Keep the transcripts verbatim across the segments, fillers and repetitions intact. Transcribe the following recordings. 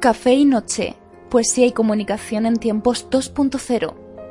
Café y Noche, poesía y comunicación en tiempos dos punto cero.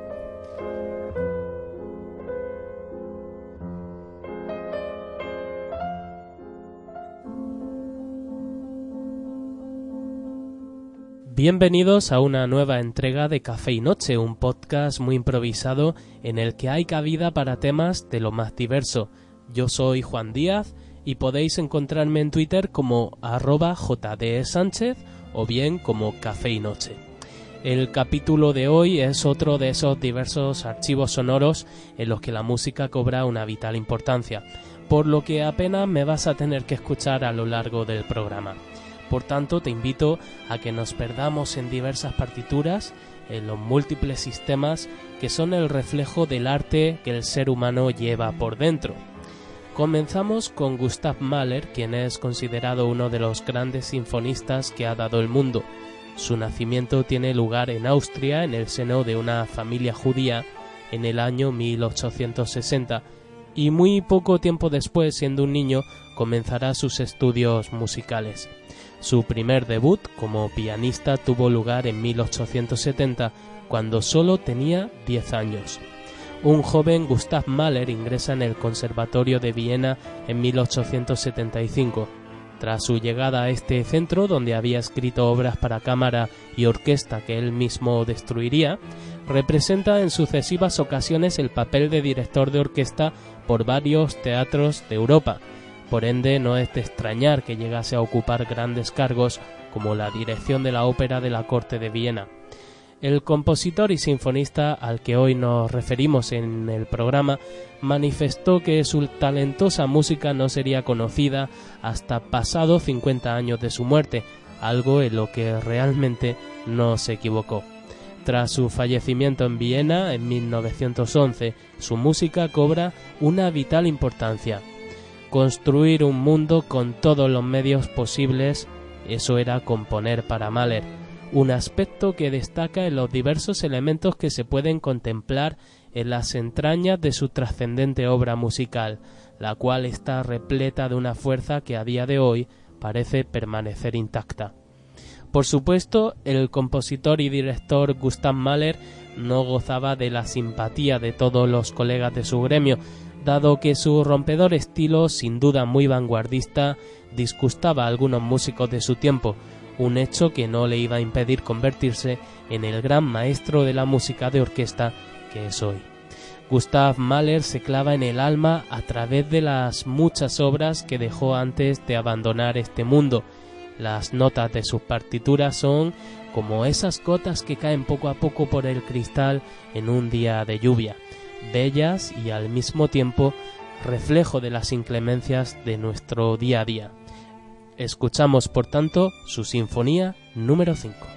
Bienvenidos a una nueva entrega de Café y Noche, un podcast muy improvisado en el que hay cabida para temas de lo más diverso. Yo soy Juan Díaz y podéis encontrarme en Twitter como arroba jdsánchez o bien como Café y Noche. El capítulo de hoy es otro de esos diversos archivos sonoros en los que la música cobra una vital importancia, por lo que apenas me vas a tener que escuchar a lo largo del programa. Por tanto, te invito a que nos perdamos en diversas partituras, en los múltiples sistemas que son el reflejo del arte que el ser humano lleva por dentro. Comenzamos con Gustav Mahler, quien es considerado uno de los grandes sinfonistas que ha dado el mundo. Su nacimiento tiene lugar en Austria, en el seno de una familia judía, en el año mil ochocientos sesenta, y muy poco tiempo después, siendo un niño, comenzará sus estudios musicales. Su primer debut como pianista tuvo lugar en mil ochocientos setenta, cuando solo tenía diez años. Un joven Gustav Mahler ingresa en el Conservatorio de Viena en mil ochocientos setenta y cinco. Tras su llegada a este centro, donde había escrito obras para cámara y orquesta que él mismo destruiría, representa en sucesivas ocasiones el papel de director de orquesta por varios teatros de Europa. Por ende, no es de extrañar que llegase a ocupar grandes cargos como la dirección de la ópera de la corte de Viena. El compositor y sinfonista al que hoy nos referimos en el programa manifestó que su talentosa música no sería conocida hasta pasados cincuenta años de su muerte, algo en lo que realmente no se equivocó. Tras su fallecimiento en Viena en mil novecientos once, su música cobra una vital importancia. Construir un mundo con todos los medios posibles, eso era componer para Mahler, un aspecto que destaca en los diversos elementos que se pueden contemplar en las entrañas de su trascendente obra musical, la cual está repleta de una fuerza que a día de hoy parece permanecer intacta. Por supuesto, el compositor y director Gustav Mahler no gozaba de la simpatía de todos los colegas de su gremio, dado que su rompedor estilo, sin duda muy vanguardista, disgustaba a algunos músicos de su tiempo, un hecho que no le iba a impedir convertirse en el gran maestro de la música de orquesta que es hoy. Gustav Mahler se clava en el alma a través de las muchas obras que dejó antes de abandonar este mundo. Las notas de sus partituras son como esas gotas que caen poco a poco por el cristal en un día de lluvia, bellas y al mismo tiempo reflejo de las inclemencias de nuestro día a día. Escuchamos, por tanto, su sinfonía número cinco.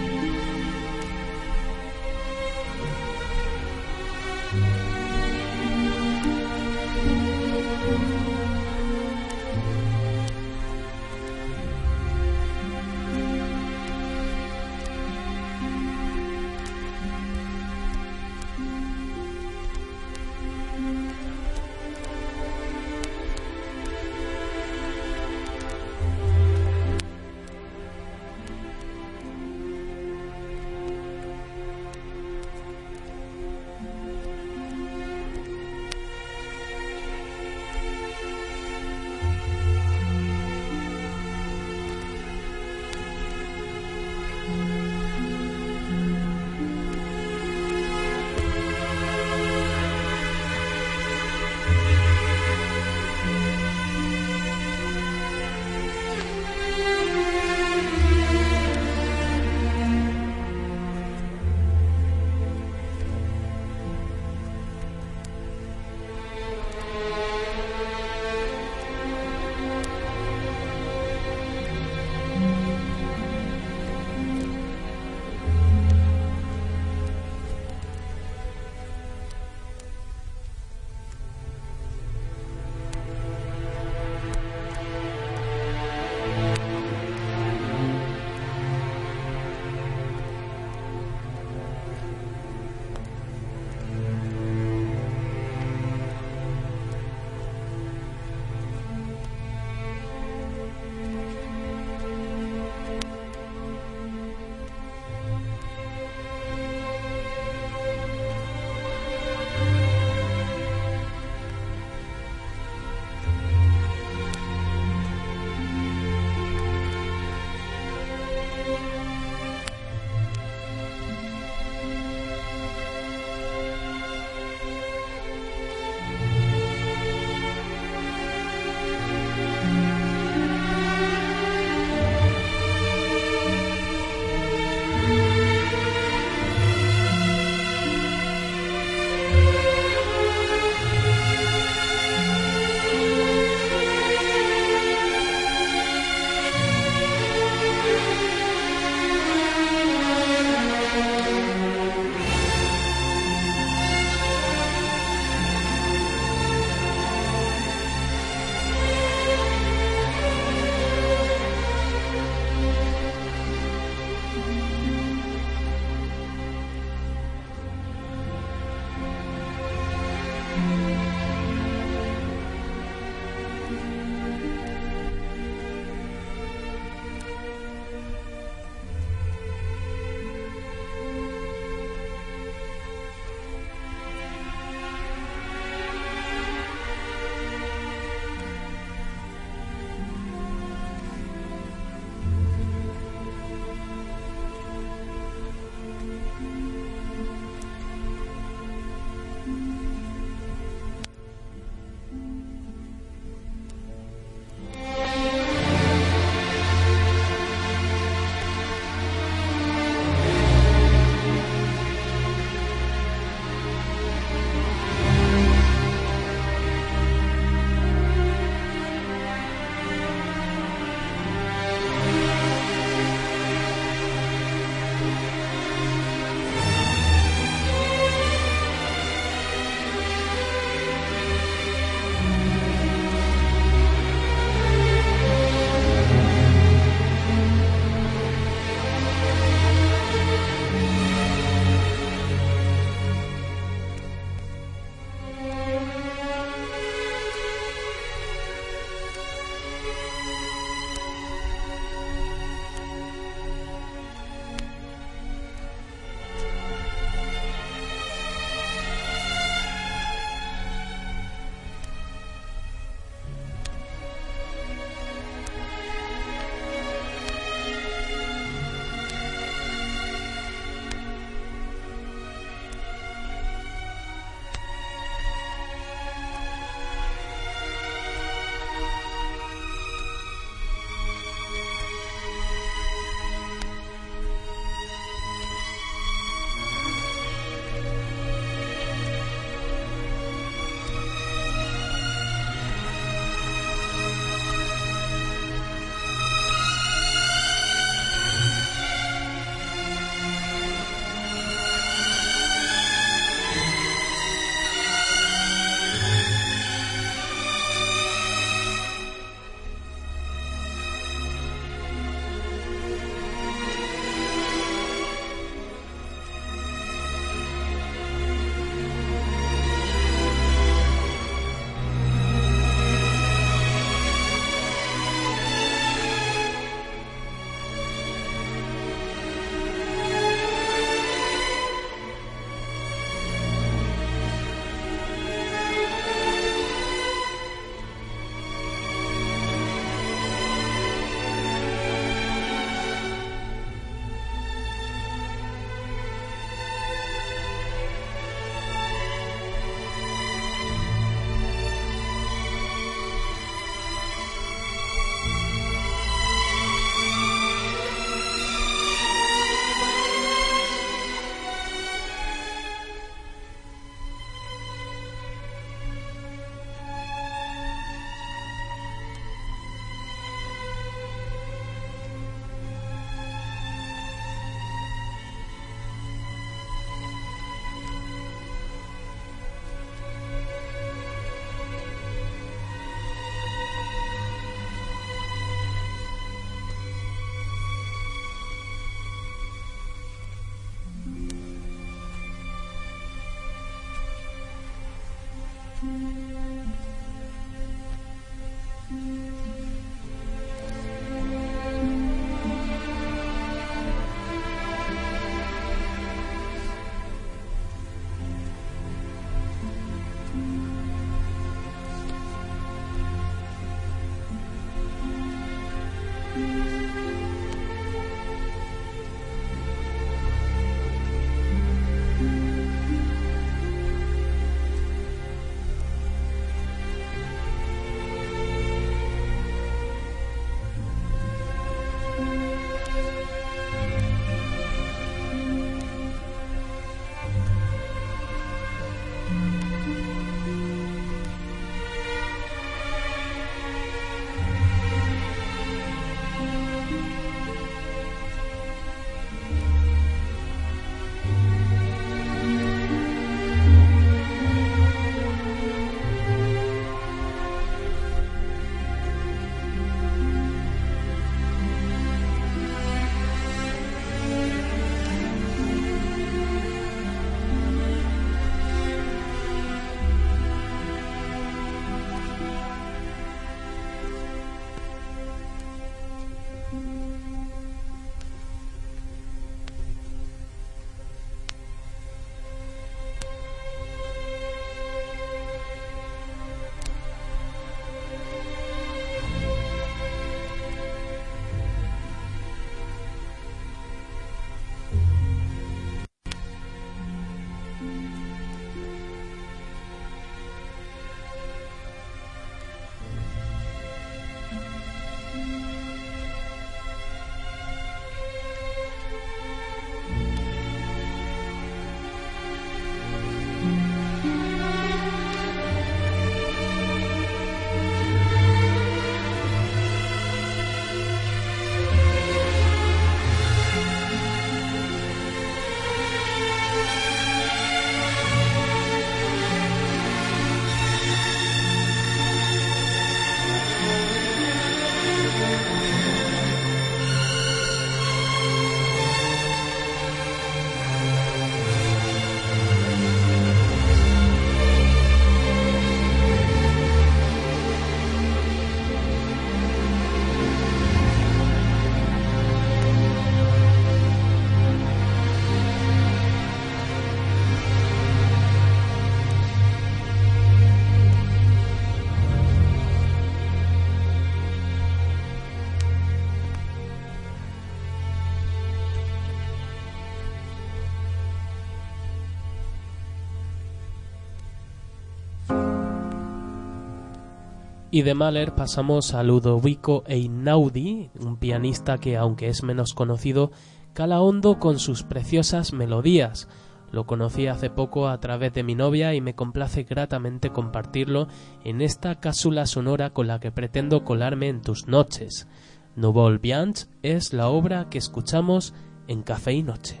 Y de Mahler pasamos a Ludovico Einaudi, un pianista que, aunque es menos conocido, cala hondo con sus preciosas melodías. Lo conocí hace poco a través de mi novia y me complace gratamente compartirlo en esta cápsula sonora con la que pretendo colarme en tus noches. Nouveau Bianche es la obra que escuchamos en Café y Noche.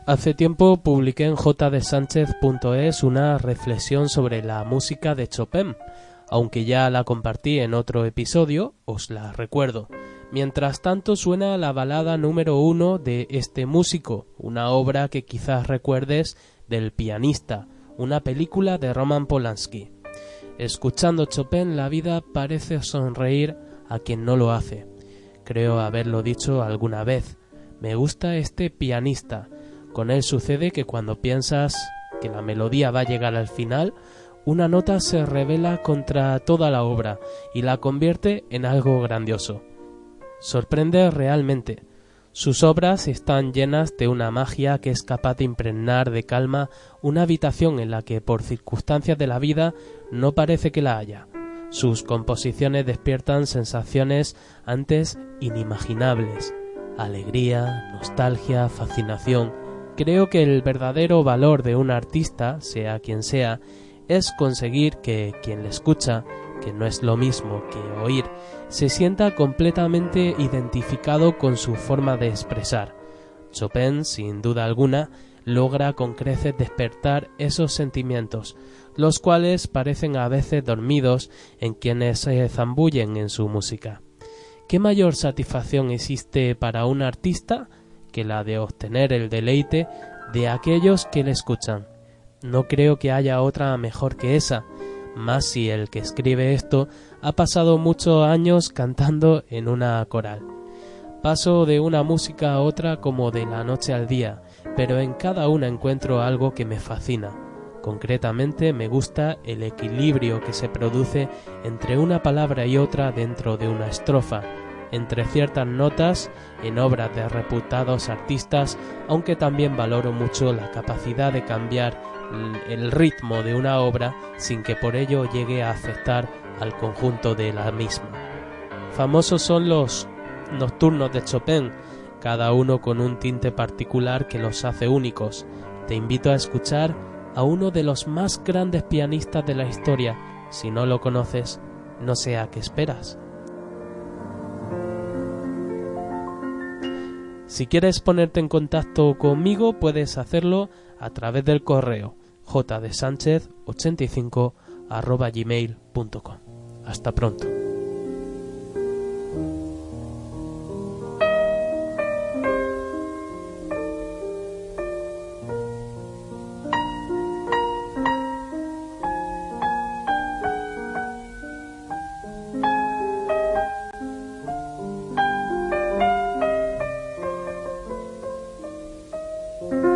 Hace tiempo publiqué en j d sánchez punto es una reflexión sobre la música de Chopin. Aunque ya la compartí en otro episodio, os la recuerdo. Mientras tanto suena la balada número uno de este músico, una obra que quizás recuerdes del Pianista, una película de Roman Polanski. Escuchando Chopin, la vida parece sonreír a quien no lo hace. Creo haberlo dicho alguna vez. Me gusta este pianista. Con él sucede que cuando piensas que la melodía va a llegar al final, una nota se revela contra toda la obra y la convierte en algo grandioso. Sorprende realmente. Sus obras están llenas de una magia que es capaz de impregnar de calma una habitación en la que por circunstancias de la vida no parece que la haya. Sus composiciones despiertan sensaciones antes inimaginables. Alegría, nostalgia, fascinación. Creo que el verdadero valor de un artista, sea quien sea, es conseguir que quien le escucha, que no es lo mismo que oír, se sienta completamente identificado con su forma de expresar. Chopin, sin duda alguna, logra con creces despertar esos sentimientos, los cuales parecen a veces dormidos en quienes se zambullen en su música. ¿Qué mayor satisfacción existe para un artista que la de obtener el deleite de aquellos que le escuchan? No creo que haya otra mejor que esa, más si el que escribe esto ha pasado muchos años cantando en una coral. Paso de una música a otra como de la noche al día, pero en cada una encuentro algo que me fascina. Concretamente me gusta el equilibrio que se produce entre una palabra y otra dentro de una estrofa, entre ciertas notas en obras de reputados artistas, aunque también valoro mucho la capacidad de cambiar el ritmo de una obra sin que por ello llegue a afectar al conjunto de la misma. Famosos son los nocturnos de Chopin, cada uno con un tinte particular que los hace únicos. Te invito a escuchar a uno de los más grandes pianistas de la historia. Si no lo conoces, no sé a qué esperas. Si quieres ponerte en contacto conmigo, puedes hacerlo a través del correo j d sánchez ochenta y cinco arroba gmail punto com. Hasta pronto. Thank you.